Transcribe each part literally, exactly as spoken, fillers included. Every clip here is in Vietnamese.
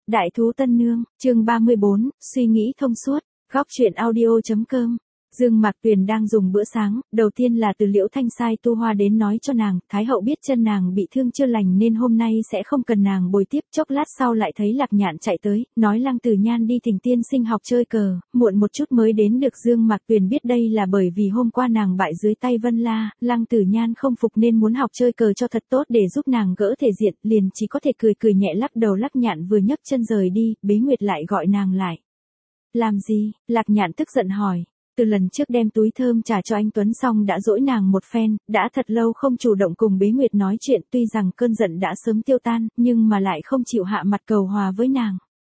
Đại thú tân nương, chương ba mươi bốn, suy nghĩ thông suốt, góc truyện audio.com. Dương Mạc Tuyền đang dùng bữa sáng, đầu tiên là từ Liễu Thanh sai tu hoa đến nói cho nàng, Thái hậu biết chân nàng bị thương chưa lành nên hôm nay sẽ không cần nàng bồi tiếp, chốc lát sau lại thấy Lạc Nhạn chạy tới, nói Lăng Tử Nhan đi thỉnh tiên sinh học chơi cờ, muộn một chút mới đến được. Dương Mạc Tuyền biết đây là bởi vì hôm qua nàng bại dưới tay Vân La, Lăng Tử Nhan không phục nên muốn học chơi cờ cho thật tốt để giúp nàng gỡ thể diện, liền chỉ có thể cười cười nhẹ lắc đầu. Lạc Nhạn vừa nhấc chân rời đi, Bế Nguyệt lại gọi nàng lại. Làm gì? Lạc Nhạn tức giận hỏi. Từ lần trước đem túi thơm trả cho anh Tuấn xong đã dỗi nàng một phen, đã thật lâu không chủ động cùng Bế Nguyệt nói chuyện, tuy rằng cơn giận đã sớm tiêu tan, nhưng mà lại không chịu hạ mặt cầu hòa với nàng.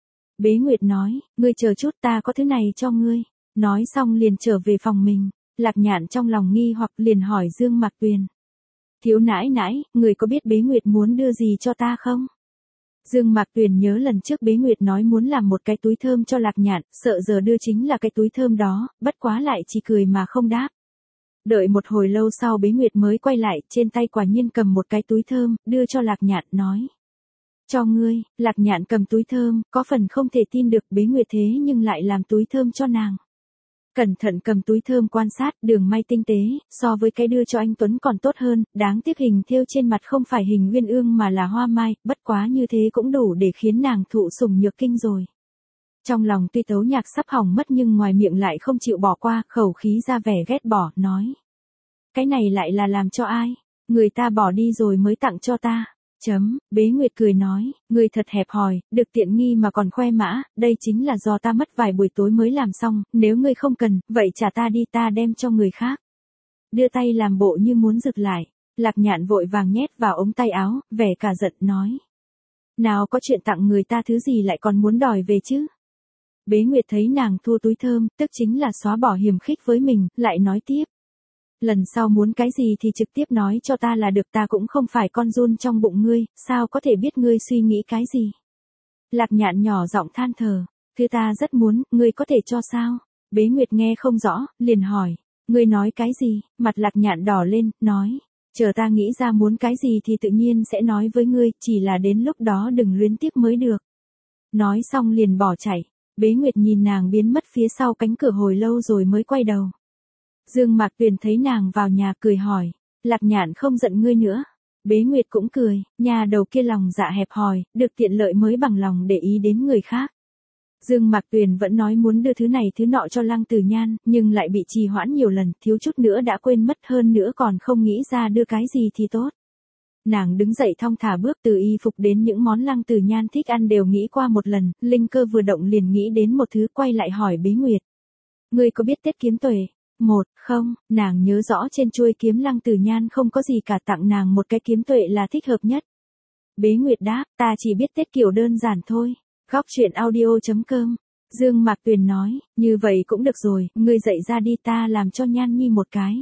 Bế Nguyệt nói, ngươi chờ chút, ta có thứ này cho ngươi. Nói xong liền trở về phòng mình. Lạc Nhạn trong lòng nghi hoặc liền hỏi Dương Mạc Tuyền. Thiếu nãi nãi, người có biết Bế Nguyệt muốn đưa gì cho ta không? Dương Mạc Tuyền nhớ lần trước Bế Nguyệt nói muốn làm một cái túi thơm cho Lạc Nhạn, sợ giờ đưa chính là cái túi thơm đó, bất quá lại chỉ cười mà không đáp. Đợi một hồi lâu sau Bế Nguyệt mới quay lại, trên tay quả nhiên cầm một cái túi thơm, đưa cho Lạc Nhạn, nói. Cho ngươi. Lạc Nhạn cầm túi thơm, có phần không thể tin được Bế Nguyệt thế nhưng lại làm túi thơm cho nàng. Cẩn thận cầm túi thơm quan sát, đường may tinh tế, so với cái đưa cho anh Tuấn còn tốt hơn, đáng tiếc hình thêu trên mặt không phải hình uyên ương mà là hoa mai, bất quá như thế cũng đủ để khiến nàng thụ sủng nhược kinh rồi. Trong lòng tuy tấu nhạc sắp hỏng mất nhưng ngoài miệng lại không chịu bỏ qua, khẩu khí ra vẻ ghét bỏ, nói. Cái này lại là làm cho ai? Người ta bỏ đi rồi mới tặng cho ta. Chấm, Bế Nguyệt cười nói, ngươi thật hẹp hòi, được tiện nghi mà còn khoe mã, đây chính là do ta mất vài buổi tối mới làm xong, nếu ngươi không cần, vậy trả ta đi, ta đem cho người khác. Đưa tay làm bộ như muốn giựt lại, Lạc Nhạn vội vàng nhét vào ống tay áo, vẻ cả giận nói. Nào có chuyện tặng người ta thứ gì lại còn muốn đòi về chứ? Bế Nguyệt thấy nàng thua túi thơm, tức chính là xóa bỏ hiềm khích với mình, lại nói tiếp. Lần sau muốn cái gì thì trực tiếp nói cho ta là được, ta cũng không phải con giun trong bụng ngươi, sao có thể biết ngươi suy nghĩ cái gì. Lạc Nhạn nhỏ giọng than thở, thứ ta rất muốn, ngươi có thể cho sao? Bế Nguyệt nghe không rõ, liền hỏi, ngươi nói cái gì? Mặt Lạc Nhạn đỏ lên, nói, chờ ta nghĩ ra muốn cái gì thì tự nhiên sẽ nói với ngươi, chỉ là đến lúc đó đừng luyến tiếc mới được. Nói xong liền bỏ chạy, Bế Nguyệt nhìn nàng biến mất phía sau cánh cửa hồi lâu rồi mới quay đầu. Dương Mạc Tuyền thấy nàng vào nhà cười hỏi, Lạc Nhạn không giận ngươi nữa. Bế Nguyệt cũng cười, nhà đầu kia lòng dạ hẹp hòi, được tiện lợi mới bằng lòng để ý đến người khác. Dương Mạc Tuyền vẫn nói muốn đưa thứ này thứ nọ cho Lăng Tử Nhan, nhưng lại bị trì hoãn nhiều lần, thiếu chút nữa đã quên mất, hơn nữa còn không nghĩ ra đưa cái gì thì tốt. Nàng đứng dậy thong thả bước, từ y phục đến những món Lăng Tử Nhan thích ăn đều nghĩ qua một lần, linh cơ vừa động liền nghĩ đến một thứ, quay lại hỏi Bế Nguyệt. Ngươi có biết Tết Kiếm Tuệ? Một, không, nàng nhớ rõ trên chuôi kiếm Lăng Tử Nhan không có gì cả, tặng nàng một cái kiếm tuệ là thích hợp nhất. Bế Nguyệt đáp, ta chỉ biết Tết kiểu đơn giản thôi. Góc truyện audio.com. Dương Mạc Tuyền nói, như vậy cũng được rồi, ngươi dậy ra đi, ta làm cho Nhan Nhi một cái.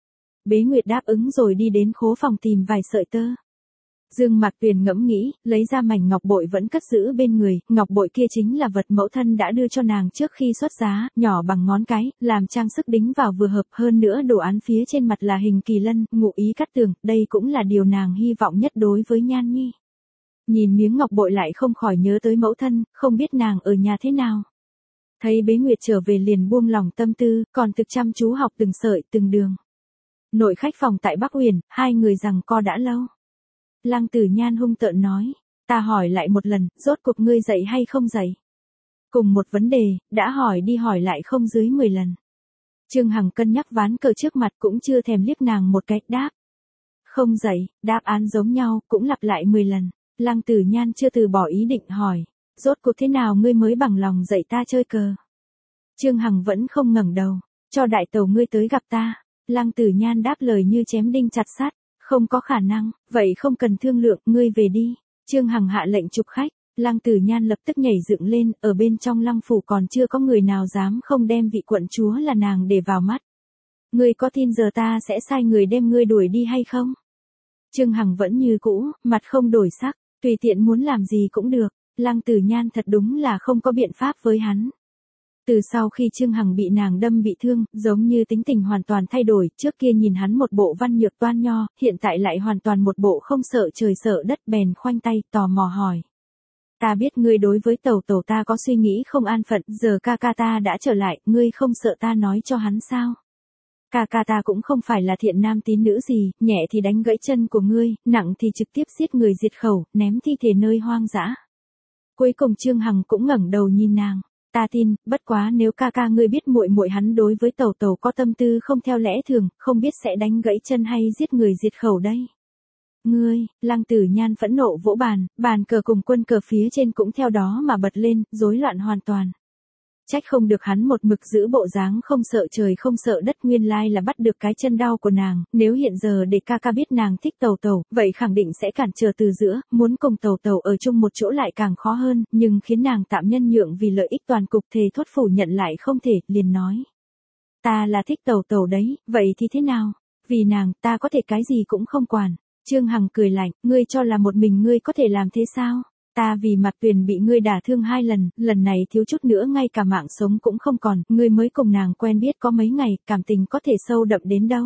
Bế Nguyệt đáp ứng rồi đi đến khố phòng tìm vài sợi tơ. Dương Mạc Tuyền ngẫm nghĩ, lấy ra mảnh ngọc bội vẫn cất giữ bên người, ngọc bội kia chính là vật mẫu thân đã đưa cho nàng trước khi xuất giá, nhỏ bằng ngón cái, làm trang sức đính vào vừa hợp, hơn nữa đồ án phía trên mặt là hình kỳ lân, ngụ ý cát tường, đây cũng là điều nàng hy vọng nhất đối với Nhan Nhi. Nhìn miếng ngọc bội lại không khỏi nhớ tới mẫu thân, không biết nàng ở nhà thế nào. Thấy Bế Nguyệt trở về liền buông lòng tâm tư, còn thực chăm chú học từng sợi từng đường. Nội khách phòng tại Bắc Uyển, hai người giằng co đã lâu. Lăng Tử Nhan hung tợn nói, ta hỏi lại một lần, rốt cuộc ngươi dậy hay không dậy? Cùng một vấn đề, đã hỏi đi hỏi lại không dưới mười lần. Trương Hằng cân nhắc ván cờ trước mặt cũng chưa thèm liếc nàng một cái, đáp. Không dậy, đáp án giống nhau, cũng lặp lại mười lần. Lăng Tử Nhan chưa từ bỏ ý định hỏi, rốt cuộc thế nào ngươi mới bằng lòng dạy ta chơi cờ? Trương Hằng vẫn không ngẩng đầu, cho đại tẩu ngươi tới gặp ta. Lăng Tử Nhan đáp lời như chém đinh chặt sắt. Không có khả năng, vậy không cần thương lượng, ngươi về đi. Trương Hằng hạ lệnh chụp khách, Lăng Tử Nhan lập tức nhảy dựng lên, ở bên trong Lăng phủ còn chưa có người nào dám không đem vị quận chúa là nàng để vào mắt. Ngươi có tin giờ ta sẽ sai người đem ngươi đuổi đi hay không? Trương Hằng vẫn như cũ, mặt không đổi sắc, tùy tiện muốn làm gì cũng được. Lăng Tử Nhan thật đúng là không có biện pháp với hắn. Từ sau khi Trương Hằng bị nàng đâm bị thương, giống như tính tình hoàn toàn thay đổi, trước kia nhìn hắn một bộ văn nhược toan nho, hiện tại lại hoàn toàn một bộ không sợ trời sợ đất, bèn khoanh tay, tò mò hỏi. Ta biết ngươi đối với tẩu tẩu ta có suy nghĩ không an phận, giờ ca ca ta đã trở lại, ngươi không sợ ta nói cho hắn sao? Ca ca ta cũng không phải là thiện nam tín nữ gì, nhẹ thì đánh gãy chân của ngươi, nặng thì trực tiếp giết người diệt khẩu, ném thi thể nơi hoang dã. Cuối cùng Trương Hằng cũng ngẩng đầu nhìn nàng. Ta tin, bất quá nếu ca ca ngươi biết muội muội hắn đối với tẩu tẩu có tâm tư không theo lẽ thường, không biết sẽ đánh gãy chân hay giết người diệt khẩu đây. Ngươi, Lăng Tử Nhan phẫn nộ vỗ bàn, bàn cờ cùng quân cờ phía trên cũng theo đó mà bật lên, rối loạn hoàn toàn. Trách không được hắn một mực giữ bộ dáng không sợ trời không sợ đất, nguyên lai là bắt được cái chân đau của nàng, nếu hiện giờ để ca ca biết nàng thích tẩu tẩu, vậy khẳng định sẽ cản trở từ giữa, muốn cùng tẩu tẩu ở chung một chỗ lại càng khó hơn, nhưng khiến nàng tạm nhân nhượng vì lợi ích toàn cục, thề thốt phủ nhận lại không thể, liền nói. Ta là thích tẩu tẩu đấy, vậy thì thế nào? Vì nàng, ta có thể cái gì cũng không quản. Trương Hằng cười lạnh, ngươi cho là một mình ngươi có thể làm thế sao? Ta vì Mạc Tuyền bị ngươi đả thương hai lần, lần này thiếu chút nữa ngay cả mạng sống cũng không còn, ngươi mới cùng nàng quen biết có mấy ngày, cảm tình có thể sâu đậm đến đâu.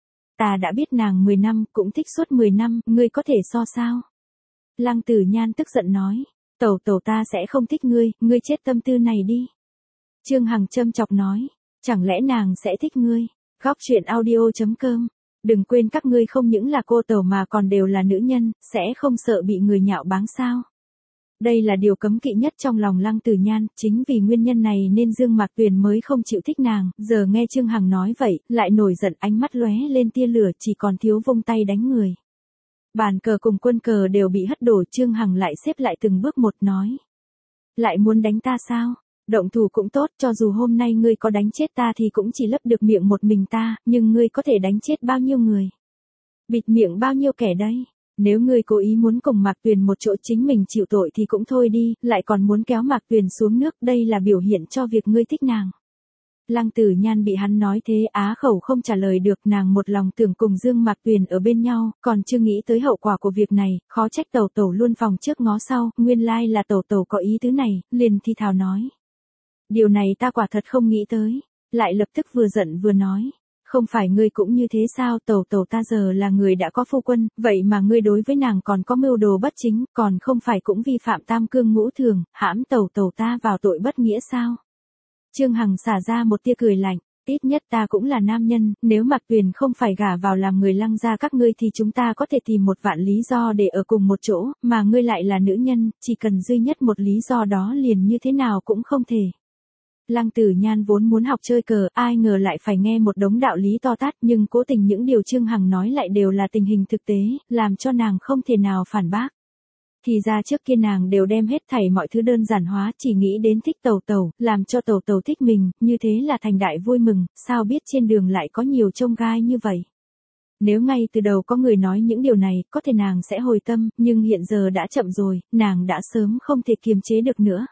Ta đã biết nàng mười năm, cũng thích suốt mười năm, ngươi có thể so sao? Lăng Tử Nhan tức giận nói, tẩu tẩu ta sẽ không thích ngươi, ngươi chết tâm tư này đi. Trương Hằng châm chọc nói, chẳng lẽ nàng sẽ thích ngươi? Góc truyện audio chấm com. Đừng quên các ngươi không những là cô tẩu mà còn đều là nữ nhân, sẽ không sợ bị người nhạo báng sao? Đây là điều cấm kỵ nhất trong lòng Lăng Tử Nhan, chính vì nguyên nhân này nên Dương Mạc Tuyền mới không chịu thích nàng, giờ nghe Trương Hằng nói vậy, lại nổi giận, ánh mắt lóe lên tia lửa, chỉ còn thiếu vung tay đánh người. Bàn cờ cùng quân cờ đều bị hất đổ, Trương Hằng lại xếp lại từng bước một nói. Lại muốn đánh ta sao? Động thủ cũng tốt, cho dù hôm nay ngươi có đánh chết ta thì cũng chỉ lấp được miệng một mình ta, nhưng ngươi có thể đánh chết bao nhiêu người? Bịt miệng bao nhiêu kẻ đây? Nếu ngươi cố ý muốn cùng Mạc Tuyền một chỗ chính mình chịu tội thì cũng thôi đi, lại còn muốn kéo Mạc Tuyền xuống nước, đây là biểu hiện cho việc ngươi thích nàng. Lăng Tử Nhan bị hắn nói thế á khẩu không trả lời được, nàng một lòng tưởng cùng Dương Mạc Tuyền ở bên nhau, còn chưa nghĩ tới hậu quả của việc này, khó trách tẩu tẩu luôn phòng trước ngó sau, nguyên lai là tẩu tẩu có ý tứ này, liền thi thào nói. Điều này ta quả thật không nghĩ tới, lại lập tức vừa giận vừa nói. Không phải ngươi cũng như thế sao, tẩu tẩu ta giờ là người đã có phu quân, vậy mà ngươi đối với nàng còn có mưu đồ bất chính, còn không phải cũng vi phạm tam cương ngũ thường, hãm tẩu tẩu ta vào tội bất nghĩa sao? Trương Hằng xả ra một tia cười lạnh, ít nhất ta cũng là nam nhân, nếu Mạc Tuyền không phải gả vào làm người Lăng gia các ngươi thì chúng ta có thể tìm một vạn lý do để ở cùng một chỗ, mà ngươi lại là nữ nhân, chỉ cần duy nhất một lý do đó liền như thế nào cũng không thể. Lăng Tử Nhan vốn muốn học chơi cờ, ai ngờ lại phải nghe một đống đạo lý to tát, nhưng cố tình những điều Trương Hằng nói lại đều là tình hình thực tế, làm cho nàng không thể nào phản bác. Thì ra trước kia nàng đều đem hết thảy mọi thứ đơn giản hóa, chỉ nghĩ đến thích tẩu tẩu, làm cho tẩu tẩu thích mình, như thế là thành đại vui mừng, sao biết trên đường lại có nhiều chông gai như vậy. Nếu ngay từ đầu có người nói những điều này, có thể nàng sẽ hồi tâm, nhưng hiện giờ đã chậm rồi, nàng đã sớm không thể kiềm chế được nữa.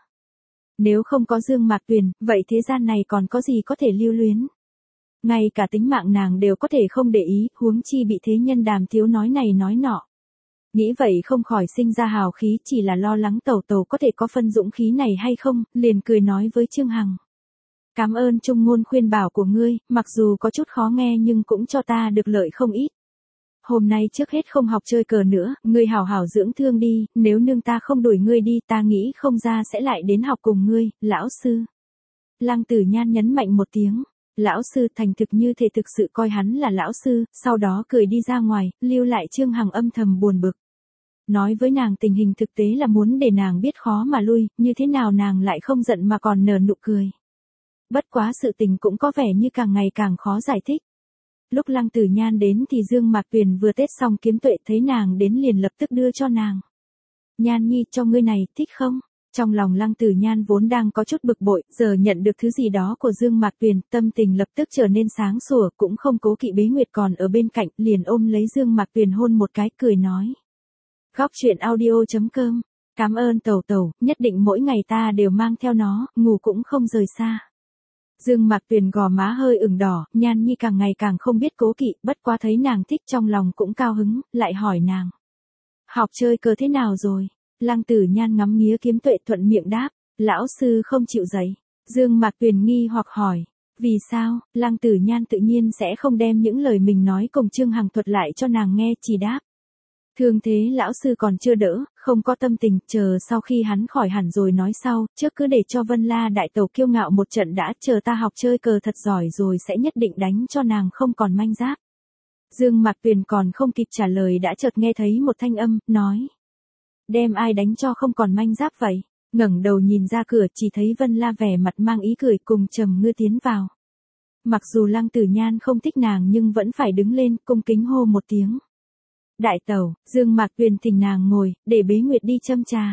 Nếu không có Dương Mạc Tuyền, vậy thế gian này còn có gì có thể lưu luyến. Ngay cả tính mạng nàng đều có thể không để ý, huống chi bị thế nhân Đàm Tiếu nói này nói nọ. Nghĩ vậy không khỏi sinh ra hào khí, chỉ là lo lắng tẩu tẩu có thể có phân dũng khí này hay không, liền cười nói với Trương Hằng. Cảm ơn trung ngôn khuyên bảo của ngươi, mặc dù có chút khó nghe nhưng cũng cho ta được lợi không ít. Hôm nay trước hết không học chơi cờ nữa, ngươi hảo hảo dưỡng thương đi, nếu nương ta không đuổi ngươi đi ta nghĩ không ra sẽ lại đến học cùng ngươi, lão sư. Lăng Tử Nhan nhấn mạnh một tiếng, lão sư thành thực như thể thực sự coi hắn là lão sư, sau đó cười đi ra ngoài, lưu lại Trương Hằng âm thầm buồn bực. Nói với nàng tình hình thực tế là muốn để nàng biết khó mà lui, như thế nào nàng lại không giận mà còn nở nụ cười. Bất quá sự tình cũng có vẻ như càng ngày càng khó giải thích. Lúc Lăng Tử Nhan đến thì Dương Mạc Tuyền vừa tết xong Kiếm Tuệ thấy nàng đến liền lập tức đưa cho nàng. Nhan nhi cho ngươi này, thích không? Trong lòng Lăng Tử Nhan vốn đang có chút bực bội, giờ nhận được thứ gì đó của Dương Mạc Tuyền, tâm tình lập tức trở nên sáng sủa, cũng không cố kỵ Bế Nguyệt còn ở bên cạnh, liền ôm lấy Dương Mạc Tuyền hôn một cái, cười nói. Góc truyện audio chấm com, cảm ơn tẩu tẩu, nhất định mỗi ngày ta đều mang theo nó, ngủ cũng không rời xa. Dương Mạc Tuyền gò má hơi ửng đỏ, Nhan nhi càng ngày càng không biết cố kỵ, bất quá thấy nàng thích trong lòng cũng cao hứng, lại hỏi nàng. Học chơi cờ thế nào rồi? Lăng Tử Nhan ngắm nghía Kiếm Tuệ thuận miệng đáp, lão sư không chịu dạy. Dương Mạc Tuyền nghi hoặc hỏi, vì sao? Lăng Tử Nhan tự nhiên sẽ không đem những lời mình nói cùng Trương Hằng thuật lại cho nàng nghe, chỉ đáp. Thương thế lão sư còn chưa đỡ, không có tâm tình, chờ sau khi hắn khỏi hẳn rồi nói sau, trước cứ để cho Vân La đại tẩu kiêu ngạo một trận đã, chờ ta học chơi cờ thật giỏi rồi sẽ nhất định đánh cho nàng không còn manh giáp. Dương Mạc Tuyền còn không kịp trả lời đã chợt nghe thấy một thanh âm, nói. Đem ai đánh cho không còn manh giáp vậy? Ngẩng đầu nhìn ra cửa chỉ thấy Vân La vẻ mặt mang ý cười cùng Trầm Ngư tiến vào. Mặc dù Lăng Tử Nhan không thích nàng nhưng vẫn phải đứng lên cung kính hô một tiếng. Đại tẩu, Dương Mạc Tuyền thỉnh nàng ngồi, để Bế Nguyệt đi châm trà.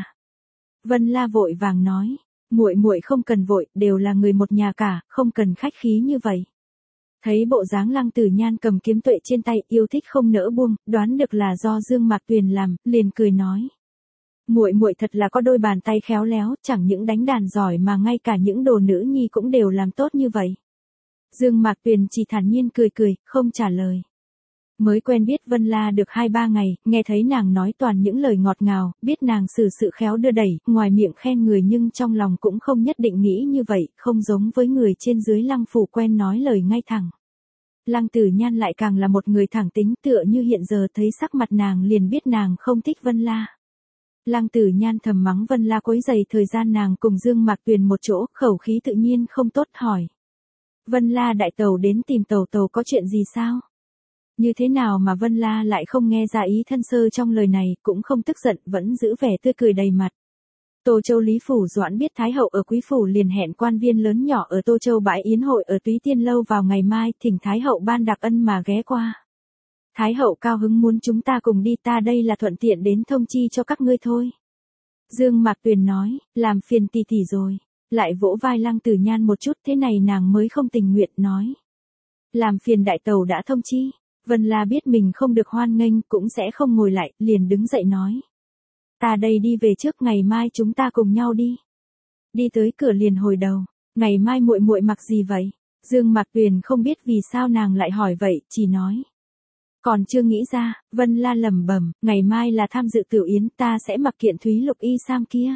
Vân La vội vàng nói, muội muội không cần vội, đều là người một nhà cả, không cần khách khí như vậy. Thấy bộ dáng Lăng Tử Nhan cầm kiếm tuệ trên tay, yêu thích không nỡ buông, đoán được là do Dương Mạc Tuyền làm, liền cười nói. Muội muội thật là có đôi bàn tay khéo léo, chẳng những đánh đàn giỏi mà ngay cả những đồ nữ nhi cũng đều làm tốt như vậy. Dương Mạc Tuyền chỉ thản nhiên cười cười, không trả lời. Mới quen biết Vân La được hai ba ngày, nghe thấy nàng nói toàn những lời ngọt ngào, biết nàng xử sự khéo đưa đẩy, ngoài miệng khen người nhưng trong lòng cũng không nhất định nghĩ như vậy, không giống với người trên dưới Lăng phủ quen nói lời ngay thẳng. Lăng Tử Nhan lại càng là một người thẳng tính, tựa như hiện giờ thấy sắc mặt nàng liền biết nàng không thích Vân La. Lăng Tử Nhan thầm mắng Vân La quấy rầy thời gian nàng cùng Dương Mạc Tuyền một chỗ, khẩu khí tự nhiên không tốt hỏi. Vân La đại tẩu đến tìm tẩu tẩu có chuyện gì sao? Như thế nào mà Vân La lại không nghe ra ý thân sơ trong lời này, cũng không tức giận, vẫn giữ vẻ tươi cười đầy mặt. Tô Châu Lý Phủ Doãn biết Thái Hậu ở Quý Phủ liền hẹn quan viên lớn nhỏ ở Tô Châu bãi yến hội ở Túy Tiên Lâu vào ngày mai, thỉnh Thái Hậu ban đặc ân mà ghé qua. Thái Hậu cao hứng muốn chúng ta cùng đi, ta đây là thuận tiện đến thông chi cho các ngươi thôi. Dương Mạc Tuyền nói, làm phiền tỷ tỷ rồi. Lại vỗ vai Lăng Tử Nhan một chút, thế này nàng mới không tình nguyện nói. Làm phiền đại tẩu đã thông chi. Vân La biết mình không được hoan nghênh, cũng sẽ không ngồi lại, liền đứng dậy nói. Ta đây đi về trước, ngày mai chúng ta cùng nhau đi. Đi tới cửa liền hồi đầu, ngày mai muội muội mặc gì vậy? Dương Mạc Tuyền không biết vì sao nàng lại hỏi vậy, chỉ nói. Còn chưa nghĩ ra, Vân La lẩm bẩm, ngày mai là tham dự tiểu yến, ta sẽ mặc kiện thúy lục y sam kia.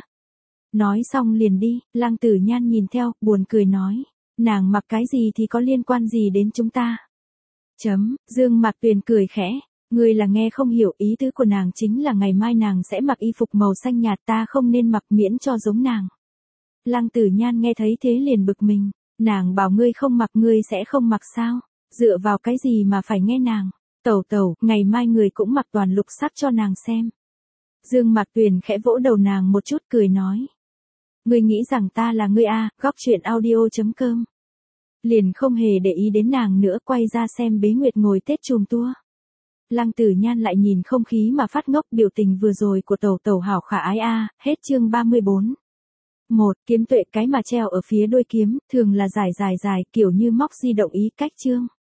Nói xong liền đi, Lăng Tử Nhan nhìn theo, buồn cười nói. Nàng mặc cái gì thì có liên quan gì đến chúng ta? Chấm, Dương Mạc Tuyền cười khẽ, ngươi là nghe không hiểu, ý tứ của nàng chính là ngày mai nàng sẽ mặc y phục màu xanh nhạt, ta không nên mặc miễn cho giống nàng. Lăng Tử Nhan nghe thấy thế liền bực mình, nàng bảo ngươi không mặc ngươi sẽ không mặc sao, dựa vào cái gì mà phải nghe nàng, tẩu tẩu, ngày mai người cũng mặc toàn lục sắc cho nàng xem. Dương Mạc Tuyền khẽ vỗ đầu nàng một chút cười nói. Ngươi nghĩ rằng ta là ngươi a, góc truyện audio chấm com. Liền không hề để ý đến nàng nữa, quay ra xem Bế Nguyệt ngồi Tết chùm tua. Lăng Tử Nhan lại nhìn không khí mà phát ngốc, biểu tình vừa rồi của tẩu tẩu hảo khả ái a. Hết chương ba mươi bốn. một. Kiếm tuệ, cái mà treo ở phía đuôi kiếm, thường là dài dài dài, kiểu như móc di động ý cách chương.